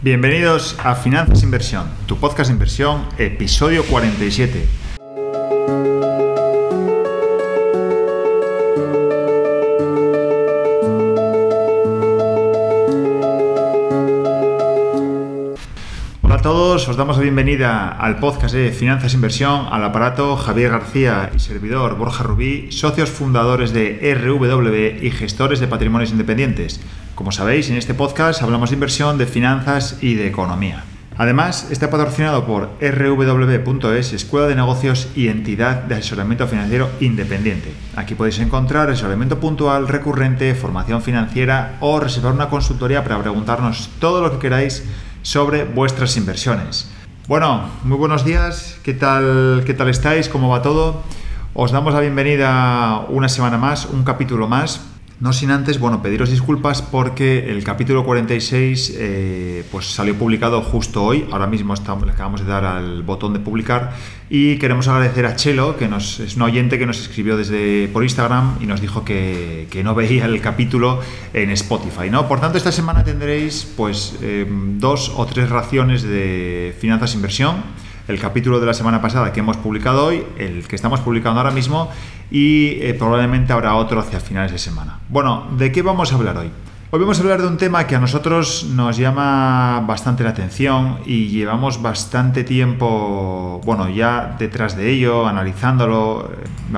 Bienvenidos a Finanzas Inversión, tu podcast de inversión, episodio 47. Hola a todos, os damos la bienvenida al podcast de Finanzas Inversión, al aparato Javier García y servidor Borja Rubí, socios fundadores de RW y gestores de patrimonios independientes. Como sabéis, en este podcast hablamos de inversión, de finanzas y de economía. Además, está patrocinado por rw.es, Escuela de Negocios y entidad de asesoramiento financiero independiente. Aquí podéis encontrar asesoramiento puntual, recurrente, formación financiera o reservar una consultoría para preguntarnos todo lo que queráis sobre vuestras inversiones. Bueno, muy buenos días. ¿Qué tal estáis? ¿Cómo va todo? Os damos la bienvenida una semana más, un capítulo más. No sin antes, pediros disculpas porque el capítulo 46 salió publicado justo hoy. Ahora mismo le acabamos de dar al botón de publicar y queremos agradecer a Chelo, que es un oyente que nos escribió por Instagram y nos dijo que no veía el capítulo en Spotify, ¿no? Por tanto, esta semana tendréis 2 o 3 raciones de finanzas inversión. El capítulo de la semana pasada que hemos publicado hoy, el que estamos publicando ahora mismo y probablemente habrá otro hacia finales de semana. Bueno, ¿de qué vamos a hablar hoy? Hoy vamos a hablar de un tema que a nosotros nos llama bastante la atención y llevamos bastante tiempo, ya detrás de ello, analizándolo,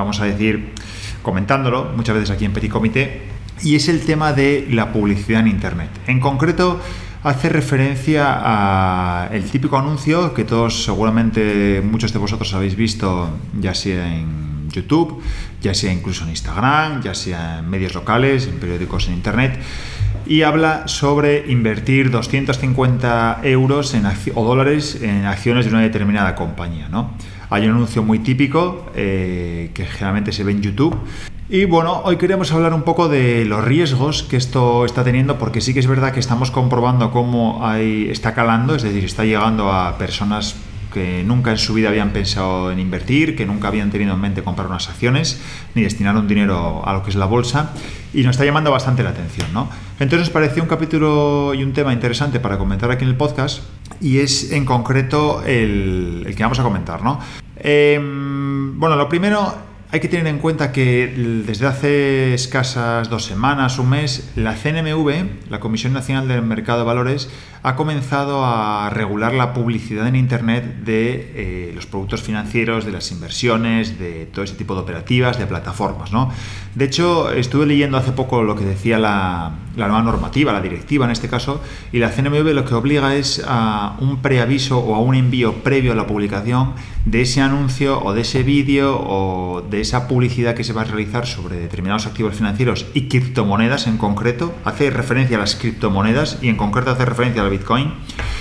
comentándolo muchas veces aquí en Petit Comité, y es el tema de la publicidad en Internet. En concreto, hace referencia a el típico anuncio que todos, seguramente muchos de vosotros habéis visto, ya sea en YouTube, ya sea incluso en Instagram, ya sea en medios locales, en periódicos, en Internet, y habla sobre invertir 250 euros o dólares en acciones de una determinada compañía, ¿no? Hay un anuncio muy típico que generalmente se ve en YouTube. Y hoy queremos hablar un poco de los riesgos que esto está teniendo, porque sí que es verdad que estamos comprobando cómo está calando, es decir, está llegando a personas que nunca en su vida habían pensado en invertir, que nunca habían tenido en mente comprar unas acciones, ni destinar un dinero a lo que es la bolsa, y nos está llamando bastante la atención, ¿no? Entonces nos pareció un capítulo y un tema interesante para comentar aquí en el podcast, y es en concreto el que vamos a comentar, ¿no? Lo primero, hay que tener en cuenta que desde hace escasas 2 semanas, un mes, la CNMV, la Comisión Nacional del Mercado de Valores, ha comenzado a regular la publicidad en Internet de los productos financieros, de las inversiones, de todo ese tipo de operativas, de plataformas, ¿no? De hecho, estuve leyendo hace poco lo que decía la nueva normativa, la directiva en este caso, y la CNMV lo que obliga es a un preaviso o a un envío previo a la publicación de ese anuncio o de ese vídeo o de esa publicidad que se va a realizar sobre determinados activos financieros y criptomonedas en concreto. Hace referencia a las criptomonedas y en concreto hace referencia al Bitcoin.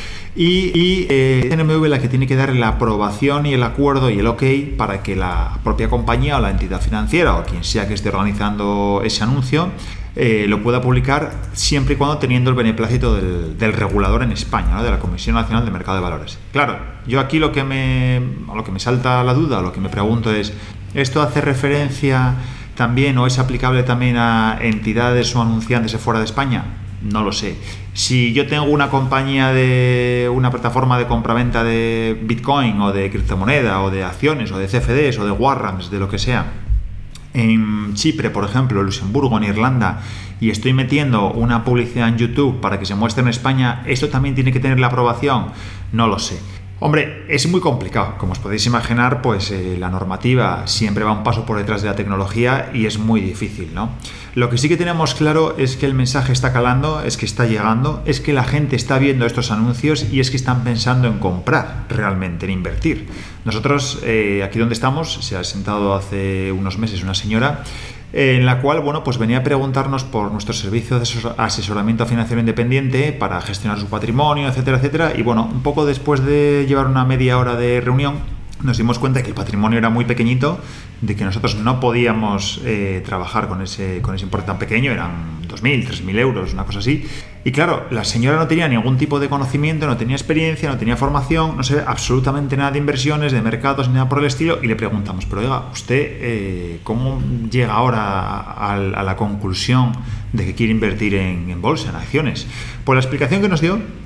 Y CNMV la que tiene que dar la aprobación y el acuerdo y el OK para que la propia compañía o la entidad financiera o quien sea que esté organizando ese anuncio lo pueda publicar siempre y cuando teniendo el beneplácito del regulador en España, ¿no? De la Comisión Nacional del Mercado de Valores. Claro, yo aquí lo que me salta la duda, lo que me pregunto es, ¿esto hace referencia también o es aplicable también a entidades o anunciantes de fuera de España? No lo sé. Si yo tengo una compañía una plataforma de compraventa de Bitcoin o de criptomoneda o de acciones o de CFDs o de warrants, de lo que sea, en Chipre, por ejemplo, en Luxemburgo, en Irlanda, y estoy metiendo una publicidad en YouTube para que se muestre en España, ¿esto también tiene que tener la aprobación? No lo sé. Hombre, es muy complicado. Como os podéis imaginar, la normativa siempre va un paso por detrás de la tecnología y es muy difícil, ¿no? Lo que sí que tenemos claro es que el mensaje está calando, es que está llegando, es que la gente está viendo estos anuncios y es que están pensando en comprar realmente, en invertir. Nosotros, aquí donde estamos, se ha sentado hace unos meses una señora en la cual, venía a preguntarnos por nuestro servicio de asesoramiento financiero independiente para gestionar su patrimonio, etcétera, etcétera. Y un poco después de llevar una media hora de reunión, nos dimos cuenta de que el patrimonio era muy pequeñito, de que nosotros no podíamos trabajar con ese importe tan pequeño, eran 2.000, 3.000 euros, una cosa así. Y claro, la señora no tenía ningún tipo de conocimiento, no tenía experiencia, no tenía formación, no sabía absolutamente nada de inversiones, de mercados, ni nada por el estilo, y le preguntamos, pero oiga, ¿usted cómo llega ahora a la conclusión de que quiere invertir en bolsa, en acciones? Pues la explicación que nos dio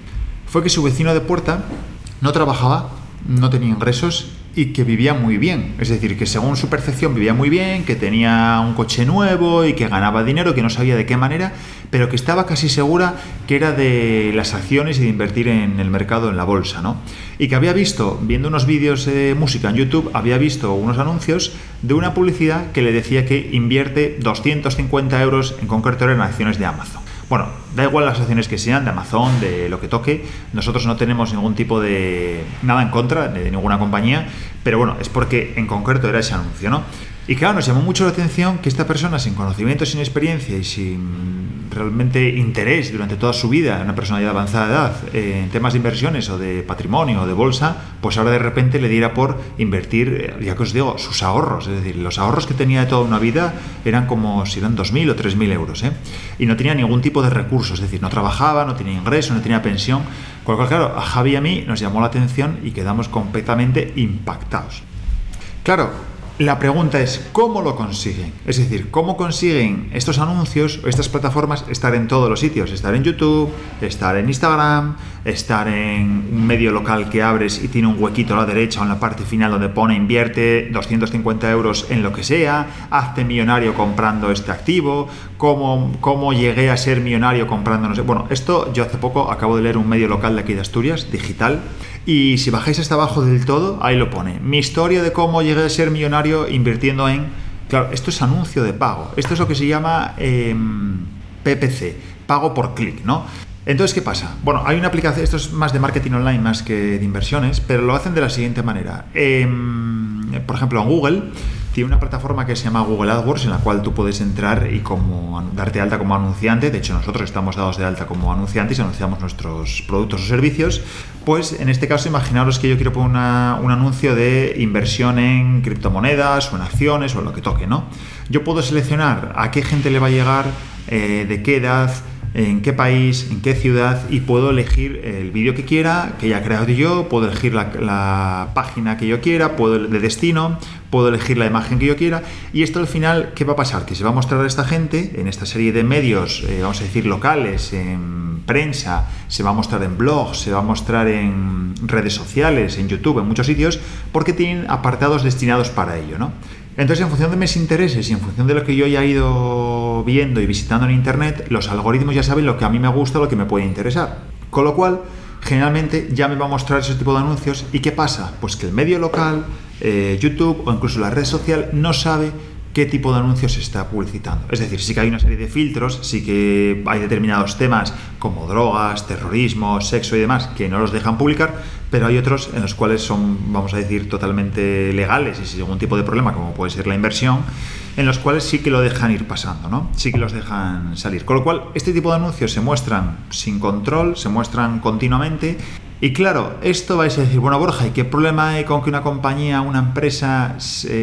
fue que su vecino de puerta no trabajaba, no tenía ingresos y que vivía muy bien. Es decir, que según su percepción vivía muy bien, que tenía un coche nuevo y que ganaba dinero, que no sabía de qué manera, pero que estaba casi segura que era de las acciones y de invertir en el mercado, en la bolsa, ¿no? Y que había visto, viendo unos vídeos de música en YouTube, había visto unos anuncios de una publicidad que le decía que invierte 250 euros, en concreto en acciones de Amazon. Bueno, da igual las acciones que sean, de Amazon, de lo que toque, nosotros no tenemos ningún tipo de nada en contra de ninguna compañía, pero bueno, es porque en concreto era ese anuncio, ¿no? Y claro, nos llamó mucho la atención que esta persona, sin conocimiento, sin experiencia y sin realmente interés durante toda su vida, una persona ya de avanzada edad, en temas de inversiones o de patrimonio o de bolsa, pues ahora de repente le diera por invertir, ya que os digo, sus ahorros. Es decir, los ahorros que tenía de toda una vida eran como si eran 2.000 o 3.000 euros, ¿eh? Y no tenía ningún tipo de recursos, es decir, no trabajaba, no tenía ingreso, no tenía pensión. Con lo cual, claro, a Javi y a mí nos llamó la atención y quedamos completamente impactados. Claro, la pregunta es, ¿cómo lo consiguen? Es decir, ¿cómo consiguen estos anuncios o estas plataformas estar en todos los sitios? Estar en YouTube, estar en Instagram, estar en un medio local que abres y tiene un huequito a la derecha o en la parte final donde pone invierte 250 euros en lo que sea, hazte millonario comprando este activo, ¿cómo llegué a ser millonario comprando no sé? Bueno, esto yo hace poco acabo de leer un medio local de aquí de Asturias, digital, y si bajáis hasta abajo del todo, ahí lo pone. Mi historia de cómo llegué a ser millonario invirtiendo en... Claro, esto es anuncio de pago. Esto es lo que se llama PPC, pago por clic, ¿no? Entonces, ¿qué pasa? Bueno, hay una aplicación, esto es más de marketing online más que de inversiones, pero lo hacen de la siguiente manera. Por ejemplo, en Google tiene una plataforma que se llama Google AdWords, en la cual tú puedes entrar y darte de alta como anunciante. De hecho, nosotros estamos dados de alta como anunciantes y anunciamos nuestros productos o servicios. Pues en este caso, imaginaros que yo quiero poner un anuncio de inversión en criptomonedas o en acciones o en lo que toque, ¿no? Yo puedo seleccionar a qué gente le va a llegar, de qué edad, en qué país, en qué ciudad, y puedo elegir el vídeo que quiera, que haya creado yo, puedo elegir la página que yo quiera, de destino, puedo elegir la imagen que yo quiera, y esto al final, ¿qué va a pasar? Que se va a mostrar a esta gente en esta serie de medios, vamos a decir locales, en prensa, se va a mostrar en blogs, se va a mostrar en redes sociales, en YouTube, en muchos sitios, porque tienen apartados destinados para ello, ¿no? Entonces, en función de mis intereses y en función de lo que yo ya he ido viendo y visitando en Internet, los algoritmos ya saben lo que a mí me gusta, lo que me puede interesar. Con lo cual, generalmente ya me va a mostrar ese tipo de anuncios. ¿Y qué pasa? Pues que el medio local, YouTube o incluso la red social no sabe qué tipo de anuncios se está publicitando. Es decir, sí que hay una serie de filtros, sí que hay determinados temas como drogas, terrorismo, sexo y demás que no los dejan publicar, pero hay otros en los cuales son, vamos a decir, totalmente legales y sin ningún tipo de problema, como puede ser la inversión, en los cuales sí que lo dejan ir pasando, ¿no? Sí que los dejan salir. Con lo cual, este tipo de anuncios se muestran sin control, se muestran continuamente. Y claro, esto vais a decir, bueno, Borja, ¿y qué problema hay con que una compañía, una empresa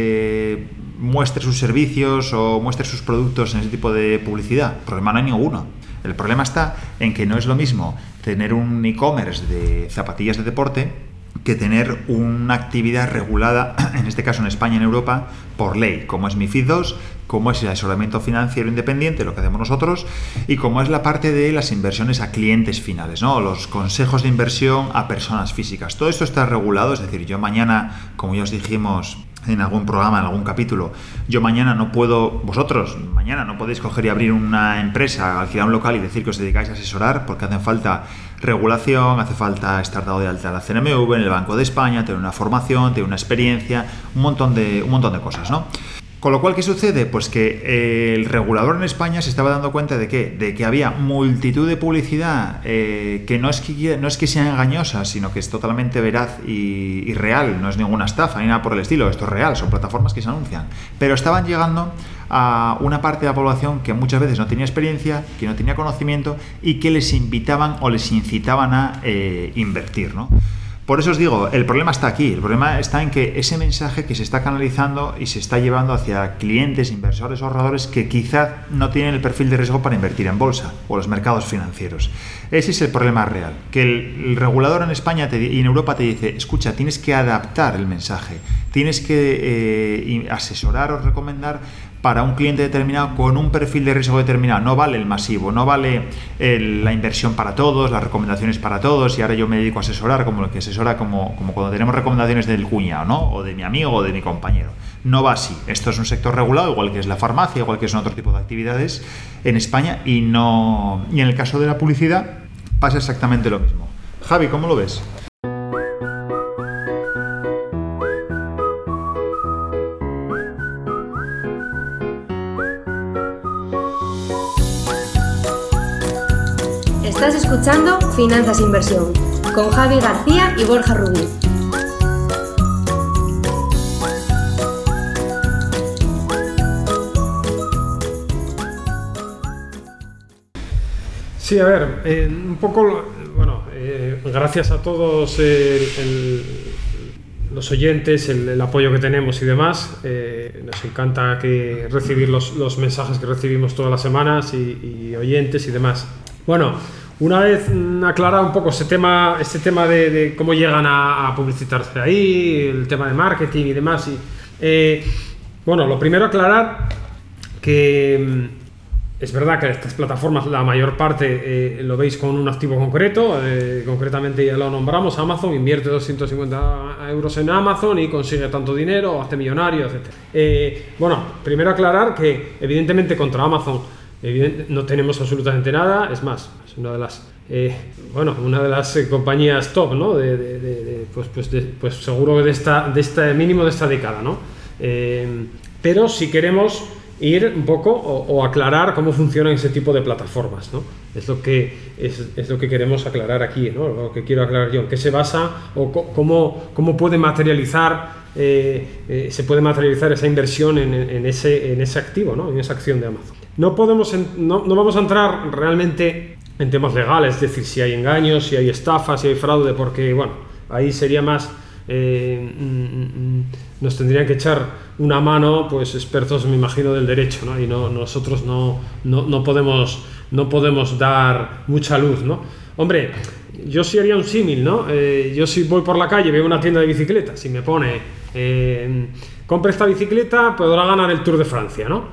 muestre sus servicios o muestre sus productos en ese tipo de publicidad? Problema no hay ninguno. El problema está en que no es lo mismo tener un e-commerce de zapatillas de deporte que tener una actividad regulada, en este caso en España y en Europa, por ley, como es MiFID II, como es el asesoramiento financiero independiente, lo que hacemos nosotros, y como es la parte de las inversiones a clientes finales, ¿no? Los consejos de inversión a personas físicas. Todo esto está regulado, es decir, yo mañana, como ya os dijimos en algún programa, en algún capítulo, yo mañana no puedo, vosotros mañana no podéis coger y abrir una empresa, alquilar un local y decir que os dedicáis a asesorar, porque hacen falta regulación, hace falta estar dado de alta en la CNMV, en el Banco de España, tener una formación, tener una experiencia, un montón de cosas, ¿no? Con lo cual, ¿qué sucede? Pues que el regulador en España se estaba dando cuenta de que había multitud de publicidad que no es que sea engañosa, sino que es totalmente veraz y real, no es ninguna estafa ni nada por el estilo, esto es real, son plataformas que se anuncian, pero estaban llegando a una parte de la población que muchas veces no tenía experiencia, que no tenía conocimiento y que les invitaban o les incitaban a invertir, ¿no? Por eso os digo, el problema está aquí, el problema está en que ese mensaje que se está canalizando y se está llevando hacia clientes, inversores o ahorradores que quizás no tienen el perfil de riesgo para invertir en bolsa o los mercados financieros. Ese es el problema real, que el regulador en España y en Europa te dice, escucha, tienes que adaptar el mensaje, tienes que asesorar o recomendar para un cliente determinado con un perfil de riesgo determinado. No vale el masivo, no vale la inversión para todos, las recomendaciones para todos, y ahora yo me dedico a asesorar como el que asesora como cuando tenemos recomendaciones del cuñado, ¿no? O de mi amigo o de mi compañero. No va así. Esto es un sector regulado, igual que es la farmacia, igual que son otro tipo de actividades en España, y en el caso de la publicidad pasa exactamente lo mismo. Javi, ¿cómo lo ves? Estás escuchando Finanzas e Inversión con Javi García y Borja Rubí. Sí, a ver, un poco, bueno, gracias a todos los oyentes, el apoyo que tenemos y demás. Nos encanta recibir los mensajes que recibimos todas las semanas y oyentes y demás. Bueno, una vez aclarado un poco este tema de cómo llegan a publicitarse ahí, el tema de marketing y demás. Bueno, lo primero aclarar que es verdad que estas plataformas, la mayor parte lo veis con un activo concreto, concretamente ya lo nombramos, Amazon, invierte 250 euros en Amazon y consigue tanto dinero, hace millonario, etc. Bueno, primero aclarar que evidentemente contra Amazon no tenemos absolutamente nada, es más, es una de las compañías top, ¿no? Pues seguro que de este mínimo de esta década, ¿no? Pero si queremos ir un poco o aclarar cómo funcionan ese tipo de plataformas, ¿no? Es lo que queremos aclarar aquí, ¿no? Lo que quiero aclarar yo, en qué se basa o cómo puede materializar se puede materializar esa inversión en ese activo, ¿no? En esa acción de Amazon. No vamos a entrar realmente en temas legales, es decir, si hay engaños, si hay estafas, si hay fraude, porque bueno, ahí sería más nos tendrían que echar una mano pues expertos, me imagino, del derecho, ¿no? Y nosotros no podemos dar mucha luz, ¿no? Hombre, yo sí haría un símil, ¿no? Yo si voy por la calle, veo una tienda de bicicletas y me pone compre esta bicicleta, podrá ganar el Tour de Francia, ¿no?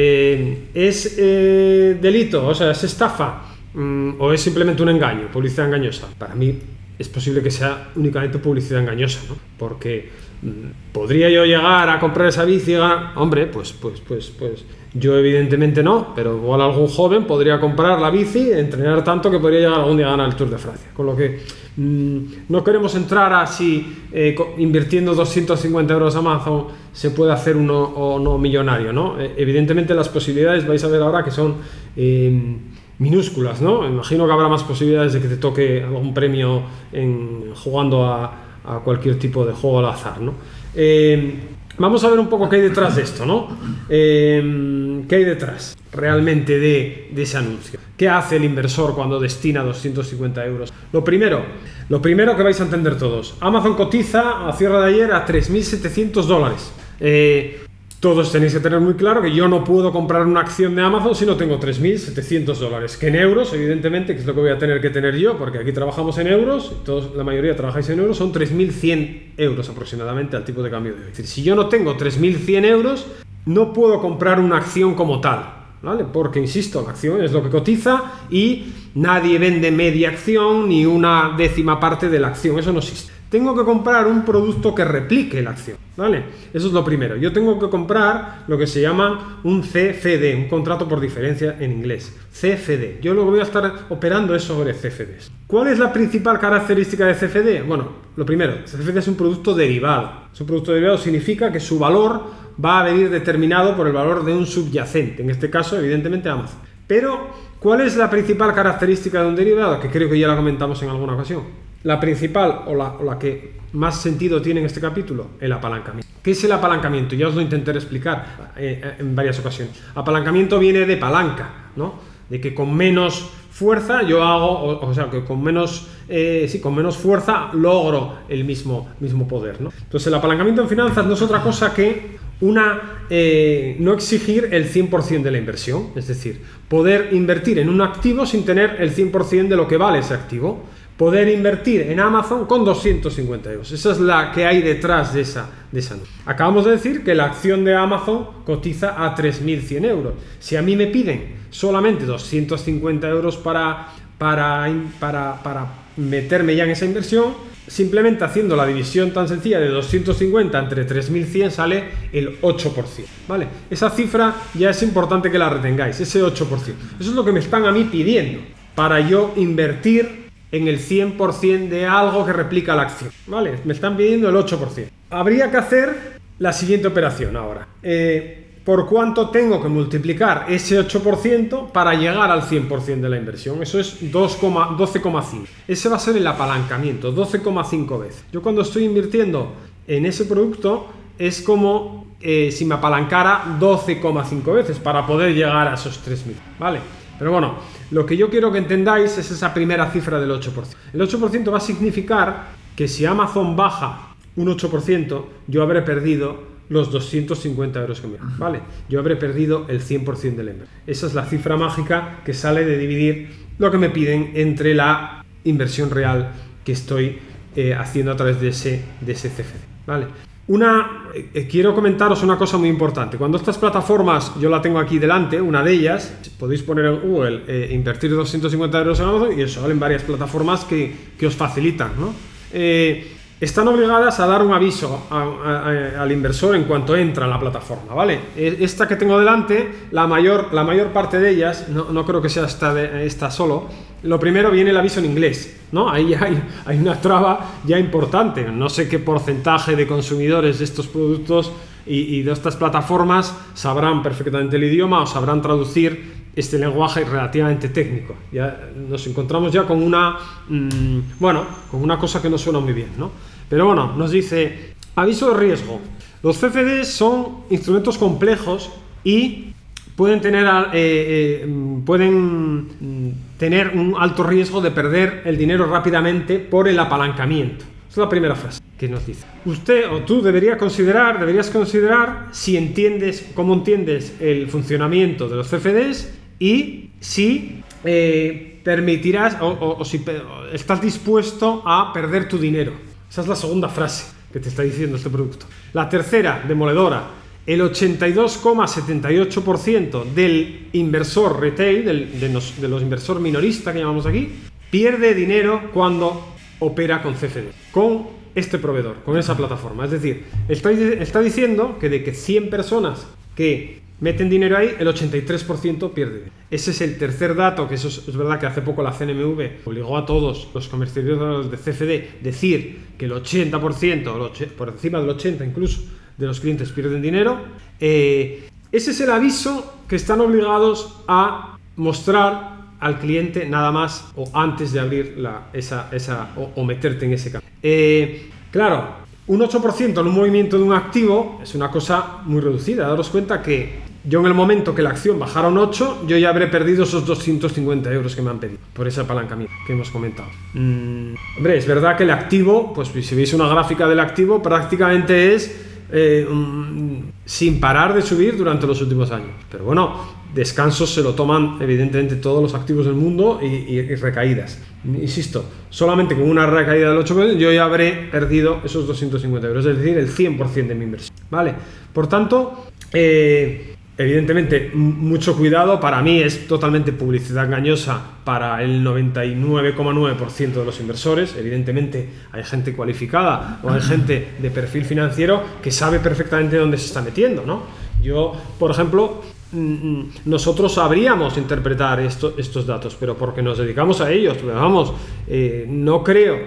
¿Es delito? O sea, ¿es estafa? ¿O es simplemente un engaño, publicidad engañosa? Para mí es posible que sea únicamente publicidad engañosa, ¿no? Porque ¿podría yo llegar a comprar esa bici y ganar? Hombre, pues yo evidentemente no, pero igual algún joven podría comprar la bici, entrenar tanto que podría llegar algún día a ganar el Tour de Francia. Con lo que no queremos entrar a si invirtiendo 250 euros a Amazon se puede hacer uno o no millonario, ¿no? Evidentemente las posibilidades vais a ver ahora que son minúsculas, ¿no? Imagino que habrá más posibilidades de que te toque algún premio jugando a cualquier tipo de juego al azar, ¿no? Vamos a ver un poco qué hay detrás de esto, ¿no? ¿Qué hay detrás realmente de ese anuncio? ¿Qué hace el inversor cuando destina 250 euros? Lo primero que vais a entender todos, Amazon cotiza a cierre de ayer a $3.700. Todos tenéis que tener muy claro que yo no puedo comprar una acción de Amazon si no tengo $3.700, que en euros, evidentemente, que es lo que voy a tener que tener yo, porque aquí trabajamos en euros, la mayoría trabajáis en euros, son 3.100 euros aproximadamente al tipo de cambio de hoy. Es decir, si yo no tengo 3.100 euros, no puedo comprar una acción como tal, ¿vale? Porque, insisto, la acción es lo que cotiza y nadie vende media acción ni una décima parte de la acción, eso no existe. Tengo que comprar un producto que replique la acción, ¿vale? Eso es lo primero. Yo tengo que comprar lo que se llama un CFD, un contrato por diferencia en inglés. CFD. Yo lo que voy a estar operando es sobre CFDs. ¿Cuál es la principal característica de CFD? Bueno, lo primero, CFD es un producto derivado. Es un producto derivado, significa que su valor va a venir determinado por el valor de un subyacente, en este caso, evidentemente, Amazon. Pero, ¿cuál es la principal característica de un derivado? Que creo que ya la comentamos en alguna ocasión. La principal o la que más sentido tiene en este capítulo, el apalancamiento. ¿Qué es el apalancamiento? Ya os lo intentaré explicar en varias ocasiones. Apalancamiento viene de palanca, ¿no? De que con menos fuerza yo hago, o sea, que con menos fuerza logro el mismo poder, ¿no? Entonces el apalancamiento en finanzas no es otra cosa que no exigir el 100% de la inversión, es decir, poder invertir en un activo sin tener el 100% de lo que vale ese activo. poder invertir en Amazon con 250 euros. Esa es la que hay detrás de esa anuncio. Acabamos de decir que la acción de Amazon cotiza a 3.100 euros. Si a mí me piden solamente 250 euros para meterme ya en esa inversión, simplemente haciendo la división tan sencilla de 250 entre 3.100 sale el 8%, ¿vale? Esa cifra ya es importante que la retengáis, ese 8%. Eso es lo que me están a mí pidiendo para yo invertir en el 100% de algo que replica la acción, ¿vale? Me están pidiendo el 8%. Habría que hacer la siguiente operación ahora. ¿Por cuánto tengo que multiplicar ese 8% para llegar al 100% de la inversión? Eso es 12,5. Ese va a ser el apalancamiento, 12,5 veces. Yo cuando estoy invirtiendo en ese producto es como si me apalancara 12,5 veces para poder llegar a esos 3.000, ¿vale? Pero bueno, lo que yo quiero que entendáis es esa primera cifra del 8%. El 8% va a significar que si Amazon baja un 8%, yo habré perdido los 250 euros que me dan, ¿vale? Yo habré perdido el 100% del inversión. Esa es la cifra mágica que sale de dividir lo que me piden entre la inversión real que estoy haciendo a través de ese CFD, ¿vale? Quiero comentaros una cosa muy importante. Cuando estas plataformas, yo la tengo aquí delante, una de ellas, podéis poner en Google invertir 250 euros en Amazon y os salen varias plataformas que os facilitan, ¿no? Están obligadas a dar un aviso al inversor en cuanto entra a la plataforma, ¿vale? Esta que tengo delante, la mayor parte de ellas, no creo que sea esta solo. Lo primero viene el aviso en inglés, ¿no? Ahí hay una traba ya importante. No sé qué porcentaje de consumidores de estos productos y de estas plataformas sabrán perfectamente el idioma o sabrán traducir este lenguaje relativamente técnico. Ya nos encontramos ya con con una cosa que no suena muy bien, ¿no? Pero bueno, nos dice aviso de riesgo. Los CFDs son instrumentos complejos y pueden tener un alto riesgo de perder el dinero rápidamente por el apalancamiento. Esa es la primera frase que nos dice. Usted o tú deberías considerar cómo entiendes el funcionamiento de los CFDs y si permitirás o si estás dispuesto a perder tu dinero. Esa es la segunda frase que te está diciendo este producto. La tercera, demoledora. El 82,78% del inversor retail, de los inversores minoristas que llamamos aquí, pierde dinero cuando opera con CFD, con este proveedor, con esa plataforma. Es decir, está diciendo que de que 100 personas que meten dinero ahí, el 83% pierde. Ese es el tercer dato, que eso es verdad que hace poco la CNMV obligó a todos los comercializadores de CFD decir que el 80%, por encima del 80% incluso, de los clientes pierden dinero. Ese es el aviso que están obligados a mostrar al cliente nada más o antes de abrir o meterte en ese campo. Claro, un 8% en un movimiento de un activo es una cosa muy reducida. Daros cuenta que yo en el momento que la acción bajara un 8, yo ya habré perdido esos 250 euros que me han pedido por ese apalancamiento que hemos comentado. Hombre, es verdad que el activo, pues si veis una gráfica del activo, prácticamente es sin parar de subir durante los últimos años. Pero bueno, descansos se lo toman evidentemente todos los activos del mundo y recaídas. Insisto, solamente con una recaída del 8% yo ya habré perdido esos 250 euros, es decir, el 100% de mi inversión, ¿vale? Por tanto, evidentemente, mucho cuidado. Para mí es totalmente publicidad engañosa para el 99,9% de los inversores. Evidentemente hay gente cualificada o hay gente de perfil financiero que sabe perfectamente dónde se está metiendo, ¿no? Yo, por ejemplo, nosotros sabríamos interpretar estos datos, pero porque nos dedicamos a ellos. Pero vamos, no creo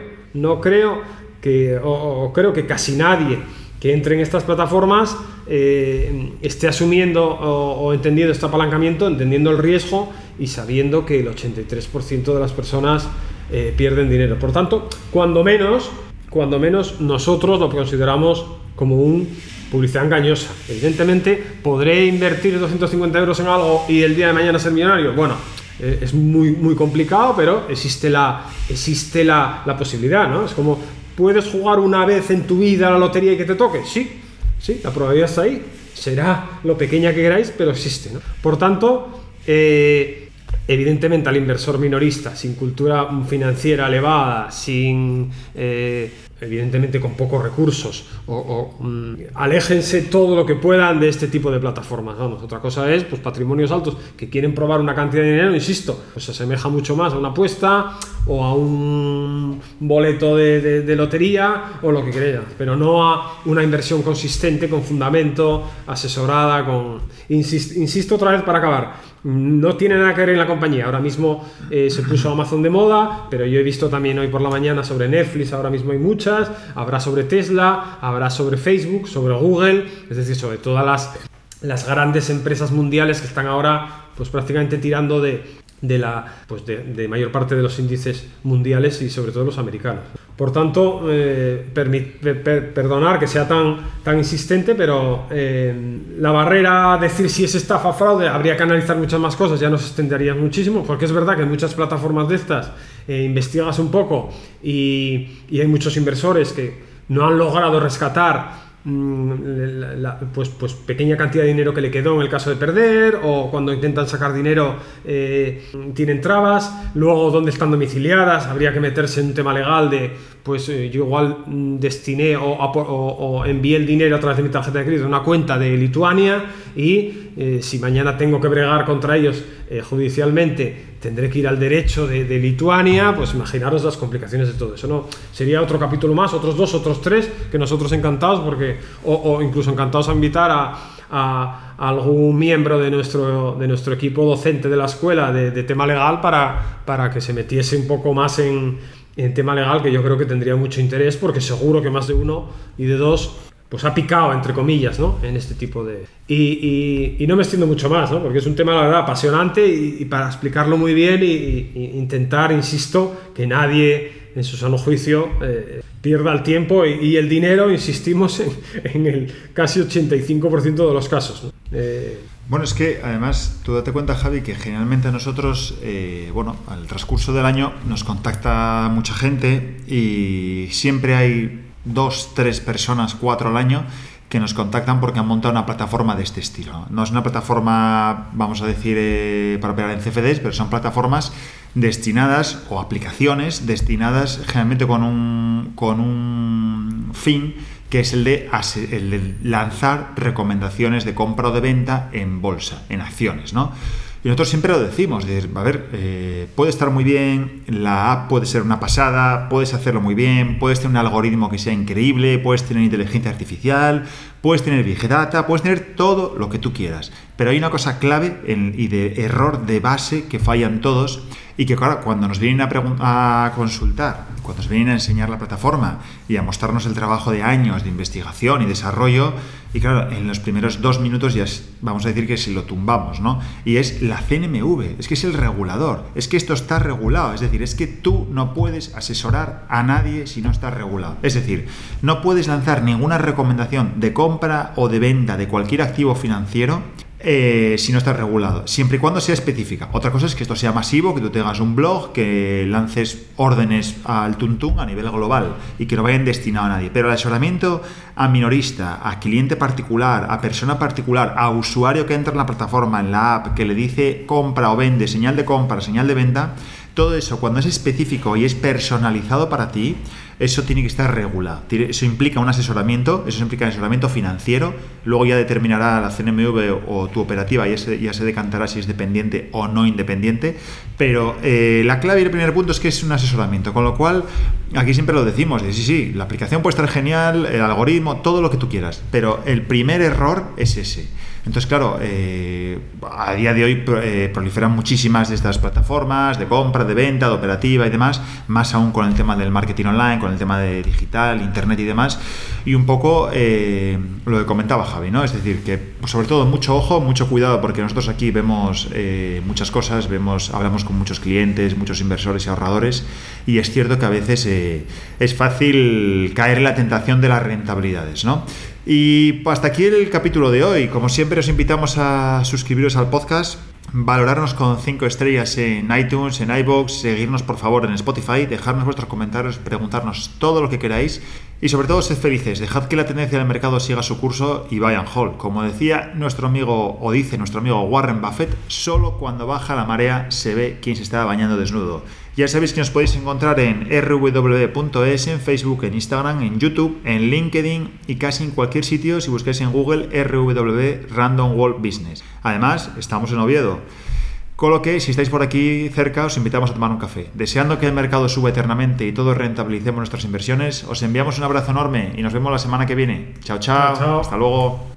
que, o creo que casi nadie que entre en estas plataformas esté asumiendo o entendiendo este apalancamiento, entendiendo el riesgo y sabiendo que el 83% de las personas pierden dinero. Por tanto, cuando menos nosotros lo consideramos como una publicidad engañosa. Evidentemente, ¿podré invertir 250 euros en algo y el día de mañana ser millonario? Bueno, es muy, muy complicado, pero existe la posibilidad, ¿no? Es como, ¿puedes jugar una vez en tu vida a la lotería y que te toque? Sí, la probabilidad está ahí. Será lo pequeña que queráis, pero existe, ¿no? Por tanto, Evidentemente al inversor minorista, sin cultura financiera elevada, evidentemente con pocos recursos, aléjense todo lo que puedan de este tipo de plataformas. Vamos, otra cosa es pues patrimonios altos que quieren probar una cantidad de dinero, insisto, pues se asemeja mucho más a una apuesta o a un boleto de lotería o lo que quieras, pero no a una inversión consistente, con fundamento, asesorada, insisto otra vez para acabar. No tiene nada que ver en la compañía. Ahora mismo se puso Amazon de moda, pero yo he visto también hoy por la mañana sobre Netflix, ahora mismo hay muchas, habrá sobre Tesla, habrá sobre Facebook, sobre Google, es decir, sobre todas las grandes empresas mundiales que están ahora pues prácticamente tirando de mayor parte de los índices mundiales y sobre todo los americanos. Por tanto, perdonar que sea tan insistente, pero la barrera a decir si es estafa o fraude, habría que analizar muchas más cosas, ya nos extenderían muchísimo, porque es verdad que en muchas plataformas de estas investigas un poco y hay muchos inversores que no han logrado rescatar pues pequeña cantidad de dinero que le quedó en el caso de perder, o cuando intentan sacar dinero tienen trabas. Luego, dónde están domiciliadas, habría que meterse en un tema legal de pues yo igual destiné o envié el dinero a través de mi tarjeta de crédito a una cuenta de Lituania y si mañana tengo que bregar contra ellos judicialmente, tendré que ir al derecho de Lituania. Pues imaginaros las complicaciones de todo eso, ¿no? Sería otro capítulo más, otros 2, otros 3, que nosotros encantados, porque o incluso encantados a invitar a algún miembro de nuestro equipo docente de la escuela de tema legal para que se metiese un poco más en tema legal, que yo creo que tendría mucho interés, porque seguro que más de uno y de dos pues ha picado, entre comillas, ¿no? En este tipo de... Y no me extiendo mucho más, ¿no? Porque es un tema, la verdad, apasionante y para explicarlo muy bien y intentar, insisto, que nadie en su sano juicio pierda el tiempo y el dinero, insistimos, en el casi 85% de los casos, ¿no? Bueno, es que además tú date cuenta, Javi, que generalmente a nosotros, al transcurso del año nos contacta mucha gente y siempre hay 2, 3 personas, 4 al año que nos contactan porque han montado una plataforma de este estilo. No es una plataforma, vamos a decir, para operar en CFDs, pero son plataformas destinadas, o aplicaciones destinadas generalmente con un fin, que es el de lanzar recomendaciones de compra o de venta en bolsa, en acciones, ¿no? Y nosotros siempre lo decimos, puede estar muy bien, la app puede ser una pasada, puedes hacerlo muy bien, puedes tener un algoritmo que sea increíble, puedes tener inteligencia artificial, puedes tener Big Data, puedes tener todo lo que tú quieras. Pero hay una cosa clave y de error de base que fallan todos, y que claro, cuando nos vienen a consultar, cuando nos vienen a enseñar la plataforma y a mostrarnos el trabajo de años de investigación y desarrollo, y claro, en los primeros 2 minutos ya vamos a decir que se lo tumbamos, ¿no? Y es la CNMV, es que es el regulador, es que esto está regulado, es decir, es que tú no puedes asesorar a nadie si no está regulado. Es decir, no puedes lanzar ninguna recomendación de compra o de venta de cualquier activo financiero si no está regulado, siempre y cuando sea específica. Otra cosa es que esto sea masivo, que tú tengas un blog, que lances órdenes al tuntún a nivel global y que no vayan destinado a nadie. Pero el asesoramiento a minorista, a cliente particular, a persona particular, a usuario que entra en la plataforma, en la app, que le dice compra o vende, señal de compra, señal de venta, todo eso, cuando es específico y es personalizado para ti, eso tiene que estar regulado. Eso implica un asesoramiento, eso implica asesoramiento financiero. Luego ya determinará la CNMV o tu operativa, ya se decantará si es dependiente o no independiente. Pero la clave y el primer punto es que es un asesoramiento. Con lo cual, aquí siempre lo decimos, sí, la aplicación puede estar genial, el algoritmo, todo lo que tú quieras. Pero el primer error es ese. Entonces, claro, a día de hoy proliferan muchísimas de estas plataformas de compra, de venta, de operativa y demás, más aún con el tema del marketing online, con el tema de digital, internet y demás, y un poco lo que comentaba Javi, ¿no? Es decir, que sobre todo mucho ojo, mucho cuidado, porque nosotros aquí vemos muchas cosas, hablamos con muchos clientes, muchos inversores y ahorradores, y es cierto que a veces es fácil caer en la tentación de las rentabilidades, ¿no? Y hasta aquí el capítulo de hoy. Como siempre, os invitamos a suscribiros al podcast valorarnos con 5 estrellas en iTunes, en iVoox, seguirnos por favor en Spotify, dejarnos vuestros comentarios, preguntarnos todo lo que queráis y sobre todo sed felices, dejad que la tendencia del mercado siga su curso y buy and hold. Como decía nuestro amigo, o dice nuestro amigo Warren Buffett, solo cuando baja la marea se ve quién se está bañando desnudo. Ya sabéis que nos podéis encontrar en rw.es, en Facebook, en Instagram, en YouTube, en LinkedIn y casi en cualquier sitio si buscáis en Google RW Random World Business. Además, estamos en Oviedo, con lo que si estáis por aquí cerca os invitamos a tomar un café. Deseando que el mercado suba eternamente y todos rentabilicemos nuestras inversiones, os enviamos un abrazo enorme y nos vemos la semana que viene. Chao, chao. Chao, chao. Hasta luego.